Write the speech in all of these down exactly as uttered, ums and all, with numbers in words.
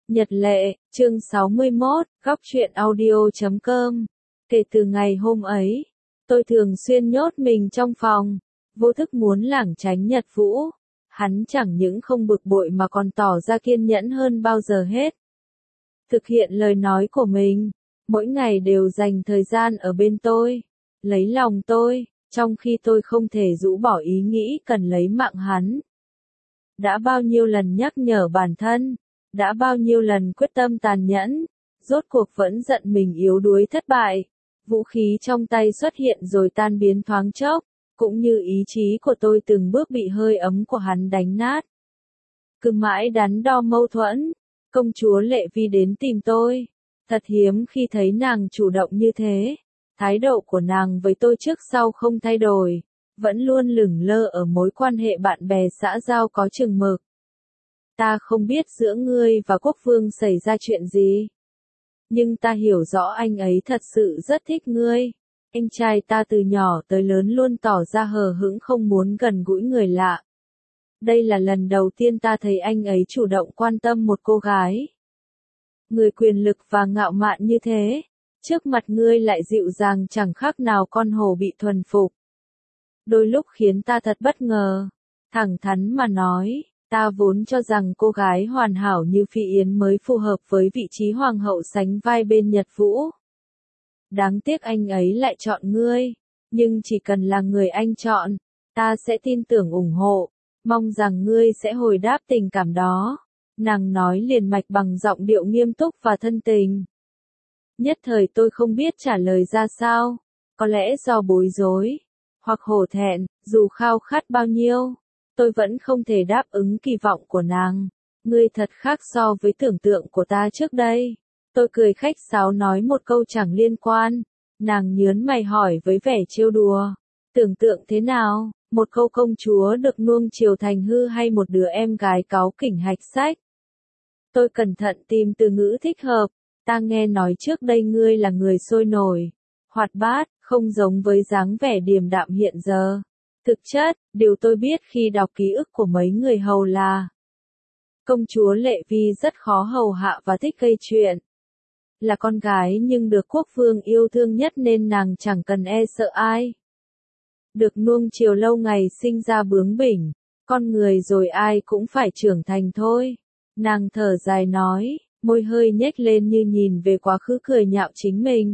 Nhật Lệ, chương sáu mươi mốt, góc truyện audio chấm com. Kể từ ngày hôm ấy, tôi thường xuyên nhốt mình trong phòng, vô thức muốn lảng tránh Nhật Vũ. Hắn chẳng những không bực bội mà còn tỏ ra kiên nhẫn hơn bao giờ hết. Thực hiện lời nói của mình, mỗi ngày đều dành thời gian ở bên tôi, lấy lòng tôi, trong khi tôi không thể rũ bỏ ý nghĩ cần lấy mạng hắn. Đã bao nhiêu lần nhắc nhở bản thân, đã bao nhiêu lần quyết tâm tàn nhẫn, rốt cuộc vẫn giận mình yếu đuối thất bại. Vũ khí trong tay xuất hiện rồi tan biến thoáng chốc, cũng như ý chí của tôi từng bước bị hơi ấm của hắn đánh nát. Cứ mãi đắn đo mâu thuẫn, công chúa Lệ Vi đến tìm tôi. Thật hiếm khi thấy nàng chủ động như thế. Thái độ của nàng với tôi trước sau không thay đổi, vẫn luôn lửng lơ ở mối quan hệ bạn bè xã giao có chừng mực. Ta không biết giữa ngươi và quốc vương xảy ra chuyện gì, nhưng ta hiểu rõ anh ấy thật sự rất thích ngươi. Anh trai ta từ nhỏ tới lớn luôn tỏ ra hờ hững không muốn gần gũi người lạ. Đây là lần đầu tiên ta thấy anh ấy chủ động quan tâm một cô gái. Người quyền lực và ngạo mạn như thế, trước mặt ngươi lại dịu dàng chẳng khác nào con hổ bị thuần phục. Đôi lúc khiến ta thật bất ngờ. Thẳng thắn mà nói, ta vốn cho rằng cô gái hoàn hảo như Phi Yến mới phù hợp với vị trí hoàng hậu sánh vai bên Nhật Vũ. Đáng tiếc anh ấy lại chọn ngươi, nhưng chỉ cần là người anh chọn, ta sẽ tin tưởng ủng hộ, mong rằng ngươi sẽ hồi đáp tình cảm đó. Nàng nói liền mạch bằng giọng điệu nghiêm túc và thân tình. Nhất thời tôi không biết trả lời ra sao, có lẽ do bối rối, hoặc hổ thẹn, dù khao khát bao nhiêu, tôi vẫn không thể đáp ứng kỳ vọng của nàng. Ngươi thật khác so với tưởng tượng của ta trước đây. Tôi cười khách sáo nói một câu chẳng liên quan. Nàng nhớn mày hỏi với vẻ trêu đùa. Tưởng tượng thế nào, một câu công chúa được nuông chiều thành hư hay một đứa em gái cáu kỉnh hạch sách? Tôi cẩn thận tìm từ ngữ thích hợp. Ta nghe nói trước đây ngươi là người sôi nổi, hoạt bát, không giống với dáng vẻ điềm đạm hiện giờ. Thực chất, điều tôi biết khi đọc ký ức của mấy người hầu là công chúa Lệ Vi rất khó hầu hạ và thích gây chuyện. Là con gái nhưng được quốc vương yêu thương nhất nên nàng chẳng cần e sợ ai. Được nuông chiều lâu ngày sinh ra bướng bỉnh, con người rồi ai cũng phải trưởng thành thôi. Nàng thở dài nói, môi hơi nhếch lên như nhìn về quá khứ cười nhạo chính mình.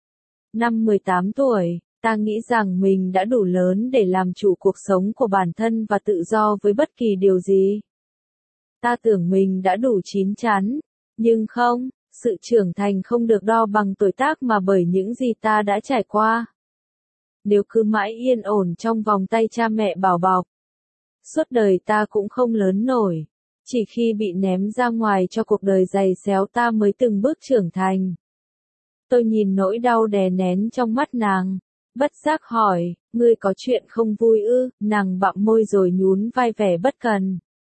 Năm mười tám tuổi, ta nghĩ rằng mình đã đủ lớn để làm chủ cuộc sống của bản thân và tự do với bất kỳ điều gì. Ta tưởng mình đã đủ chín chắn, nhưng không, sự trưởng thành không được đo bằng tuổi tác mà bởi những gì ta đã trải qua. Nếu cứ mãi yên ổn trong vòng tay cha mẹ bảo bọc, suốt đời ta cũng không lớn nổi. Chỉ khi bị ném ra ngoài cho cuộc đời giày xéo ta mới từng bước trưởng thành. Tôi nhìn nỗi đau đè nén trong mắt nàng, bất giác hỏi, ngươi có chuyện không vui ư? Nàng bặm môi rồi nhún vai vẻ bất cần.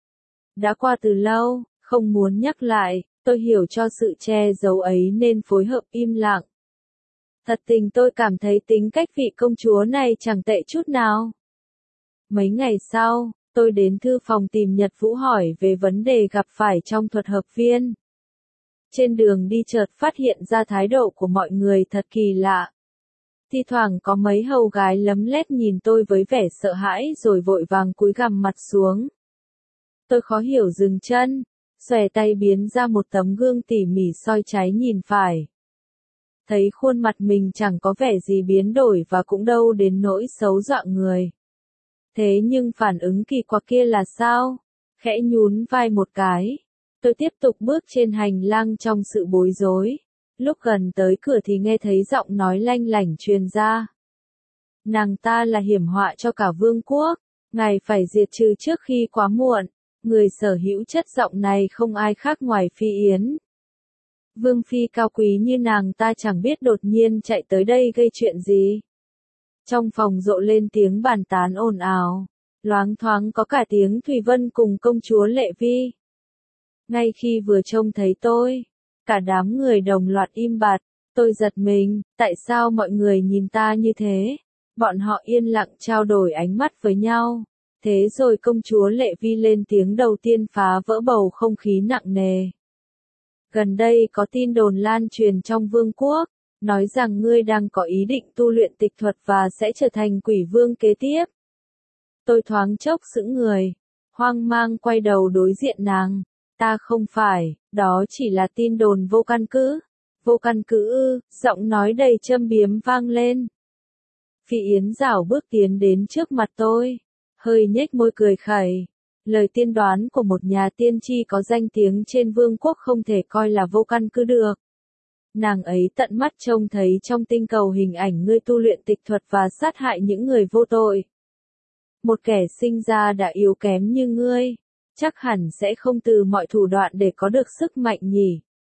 Đã qua từ lâu, không muốn nhắc lại, tôi hiểu cho sự che giấu ấy nên phối hợp im lặng. Thật tình tôi cảm thấy tính cách vị công chúa này chẳng tệ chút nào. Mấy ngày sau, tôi đến thư phòng tìm Nhật Vũ hỏi về vấn đề gặp phải trong thuật hợp viên. Trên đường đi chợt phát hiện ra thái độ của mọi người thật kỳ lạ. Thi thoảng có mấy hầu gái lấm lét nhìn tôi với vẻ sợ hãi rồi vội vàng cúi gằm mặt xuống. Tôi khó hiểu dừng chân, xòe tay biến ra một tấm gương tỉ mỉ soi trái nhìn phải. Thấy khuôn mặt mình chẳng có vẻ gì biến đổi và cũng đâu đến nỗi xấu dọa người. Thế nhưng phản ứng kỳ quặc kia là sao? Khẽ nhún vai một cái. Tôi tiếp tục bước trên hành lang trong sự bối rối. Lúc gần tới cửa thì nghe thấy giọng nói lanh lảnh truyền ra. Nàng ta là hiểm họa cho cả vương quốc. Ngài phải diệt trừ trước khi quá muộn. Người sở hữu chất giọng này không ai khác ngoài Phi Yến. Vương phi cao quý như nàng ta chẳng biết đột nhiên chạy tới đây gây chuyện gì. Trong phòng rộ lên tiếng bàn tán ồn ào, loáng thoáng có cả tiếng Thùy Vân cùng công chúa Lệ Vi. Ngay khi vừa trông thấy tôi, cả đám người đồng loạt im bặt, tôi giật mình, tại sao mọi người nhìn ta như thế? Bọn họ yên lặng trao đổi ánh mắt với nhau. Thế rồi công chúa Lệ Vi lên tiếng đầu tiên phá vỡ bầu không khí nặng nề. Gần đây có tin đồn lan truyền trong vương quốc, nói rằng ngươi đang có ý định tu luyện tịch thuật và sẽ trở thành quỷ vương kế tiếp. Tôi thoáng chốc sững người, hoang mang quay đầu đối diện nàng. Ta không phải, đó chỉ là tin đồn vô căn cứ. Vô căn cứ ư, giọng nói đầy châm biếm vang lên. Phi Yến rảo bước tiến đến trước mặt tôi, hơi nhếch môi cười khẩy. Lời tiên đoán của một nhà tiên tri có danh tiếng trên vương quốc không thể coi là vô căn cứ được. Nàng ấy tận mắt trông thấy trong tinh cầu hình ảnh ngươi tu luyện tịch thuật và sát hại những người vô tội. Một kẻ sinh ra đã yếu kém như ngươi, chắc hẳn sẽ không từ mọi thủ đoạn để có được sức mạnh nhỉ.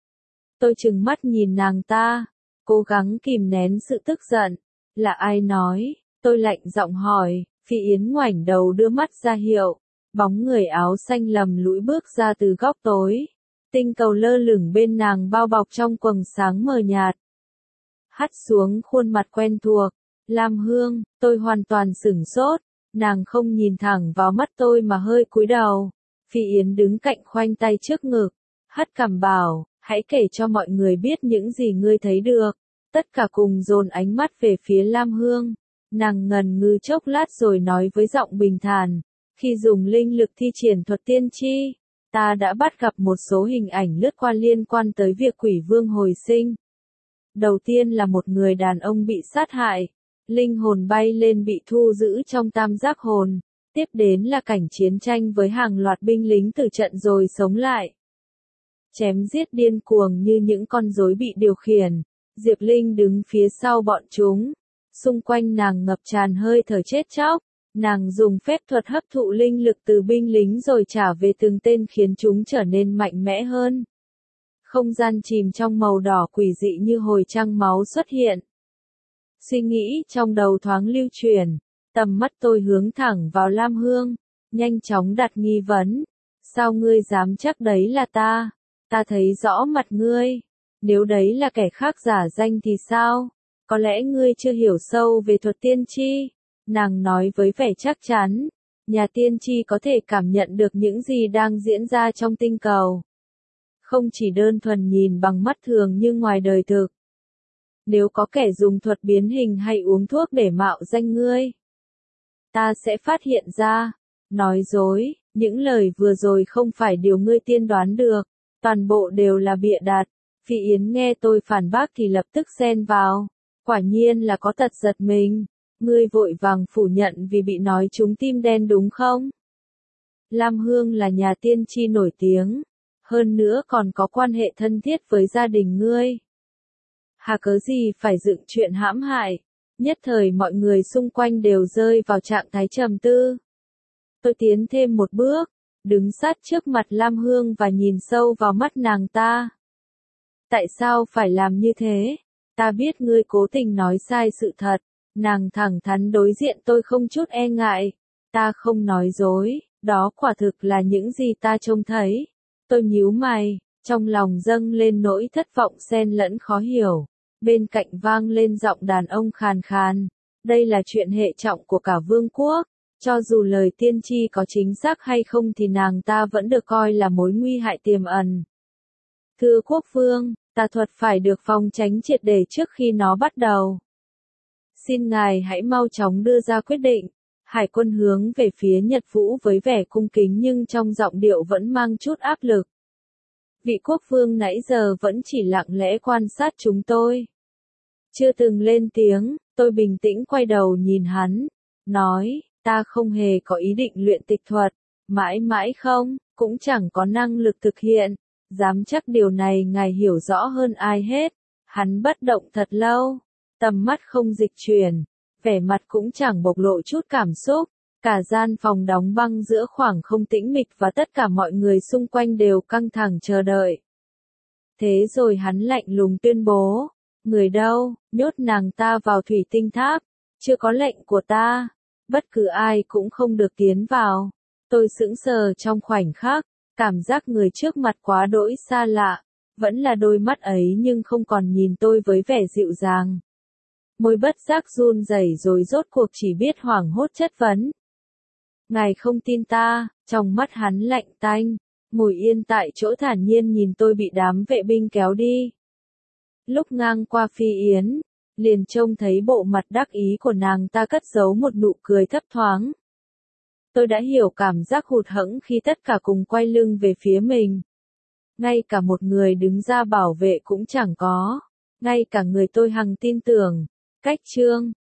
Tôi trừng mắt nhìn nàng ta, cố gắng kìm nén sự tức giận. Là ai nói? Tôi lạnh giọng hỏi. Phi Yến ngoảnh đầu đưa mắt ra hiệu. Bóng người áo xanh lầm lũi bước ra từ góc tối. Tinh cầu lơ lửng bên nàng bao bọc trong quầng sáng mờ nhạt. Hắt xuống khuôn mặt quen thuộc. Lam Hương, tôi hoàn toàn sửng sốt. Nàng không nhìn thẳng vào mắt tôi mà hơi cúi đầu. Phi Yến đứng cạnh khoanh tay trước ngực. Hất cằm bảo, hãy kể cho mọi người biết những gì ngươi thấy được. Tất cả cùng dồn ánh mắt về phía Lam Hương. Nàng ngần ngừ chốc lát rồi nói với giọng bình thản. Khi dùng linh lực thi triển thuật tiên tri, ta đã bắt gặp một số hình ảnh lướt qua liên quan tới việc quỷ vương hồi sinh. Đầu tiên là một người đàn ông bị sát hại, linh hồn bay lên bị thu giữ trong tam giác hồn. Tiếp đến là cảnh chiến tranh với hàng loạt binh lính tử trận rồi sống lại. Chém giết điên cuồng như những con rối bị điều khiển. Diệp Linh đứng phía sau bọn chúng. Xung quanh nàng ngập tràn hơi thở chết chóc. Nàng dùng phép thuật hấp thụ linh lực từ binh lính rồi trả về từng tên khiến chúng trở nên mạnh mẽ hơn. Không gian chìm trong màu đỏ quỷ dị như hồi trăng máu xuất hiện. Suy nghĩ trong đầu thoáng lưu chuyển. Tầm mắt tôi hướng thẳng vào Lam Hương. Nhanh chóng đặt nghi vấn. Sao ngươi dám chắc đấy là ta? Ta thấy rõ mặt ngươi. Nếu đấy là kẻ khác giả danh thì sao? Có lẽ ngươi chưa hiểu sâu về thuật tiên tri. Nàng nói với vẻ chắc chắn. Nhà tiên tri có thể cảm nhận được những gì đang diễn ra trong tinh cầu. Không chỉ đơn thuần nhìn bằng mắt thường như ngoài đời thực. Nếu có kẻ dùng thuật biến hình hay uống thuốc để mạo danh ngươi, ta sẽ phát hiện ra. Nói dối, những lời vừa rồi không phải điều ngươi tiên đoán được. Toàn bộ đều là bịa đặt. Phi Yến nghe tôi phản bác thì lập tức xen vào. Quả nhiên là có tật giật mình. Ngươi vội vàng phủ nhận vì bị nói trúng tim đen đúng không? Lam Hương là nhà tiên tri nổi tiếng. Hơn nữa còn có quan hệ thân thiết với gia đình ngươi. Hà cớ gì phải dựng chuyện hãm hại. Nhất thời mọi người xung quanh đều rơi vào trạng thái trầm tư. Tôi tiến thêm một bước. Đứng sát trước mặt Lam Hương và nhìn sâu vào mắt nàng ta. Tại sao phải làm như thế? Ta biết ngươi cố tình nói sai sự thật. Nàng thẳng thắn đối diện tôi không chút e ngại. Ta không nói dối, đó quả thực là những gì ta trông thấy. Tôi nhíu mày, trong lòng dâng lên nỗi thất vọng xen lẫn khó hiểu. Bên cạnh vang lên giọng đàn ông khàn khàn. Đây là chuyện hệ trọng của cả vương quốc. Cho dù lời tiên tri có chính xác hay không thì nàng ta vẫn được coi là mối nguy hại tiềm ẩn. Thưa quốc vương, tà thuật phải được phòng tránh triệt để trước khi nó bắt đầu. Xin ngài hãy mau chóng đưa ra quyết định. Hải quân hướng về phía Nhật Vũ với vẻ cung kính nhưng trong giọng điệu vẫn mang chút áp lực. Vị quốc vương nãy giờ vẫn chỉ lặng lẽ quan sát chúng tôi. Chưa từng lên tiếng, tôi bình tĩnh quay đầu nhìn hắn. Nói, ta không hề có ý định luyện tịch thuật. Mãi mãi không, cũng chẳng có năng lực thực hiện. Dám chắc điều này ngài hiểu rõ hơn ai hết. Hắn bất động thật lâu. Tầm mắt không dịch chuyển, vẻ mặt cũng chẳng bộc lộ chút cảm xúc, cả gian phòng đóng băng giữa khoảng không tĩnh mịch và tất cả mọi người xung quanh đều căng thẳng chờ đợi. Thế rồi hắn lạnh lùng tuyên bố, người đâu, nhốt nàng ta vào thủy tinh tháp, chưa có lệnh của ta, bất cứ ai cũng không được tiến vào. Tôi sững sờ trong khoảnh khắc, cảm giác người trước mặt quá đỗi xa lạ, vẫn là đôi mắt ấy nhưng không còn nhìn tôi với vẻ dịu dàng. Môi bất giác run rẩy rồi rốt cuộc chỉ biết hoảng hốt chất vấn. Ngài không tin ta, trong mắt hắn lạnh tanh, ngồi yên tại chỗ thản nhiên nhìn tôi bị đám vệ binh kéo đi. Lúc ngang qua Phi Yến, liền trông thấy bộ mặt đắc ý của nàng ta cất giấu một nụ cười thấp thoáng. Tôi đã hiểu cảm giác hụt hẫng khi tất cả cùng quay lưng về phía mình. Ngay cả một người đứng ra bảo vệ cũng chẳng có. Ngay cả người tôi hằng tin tưởng. Cách chương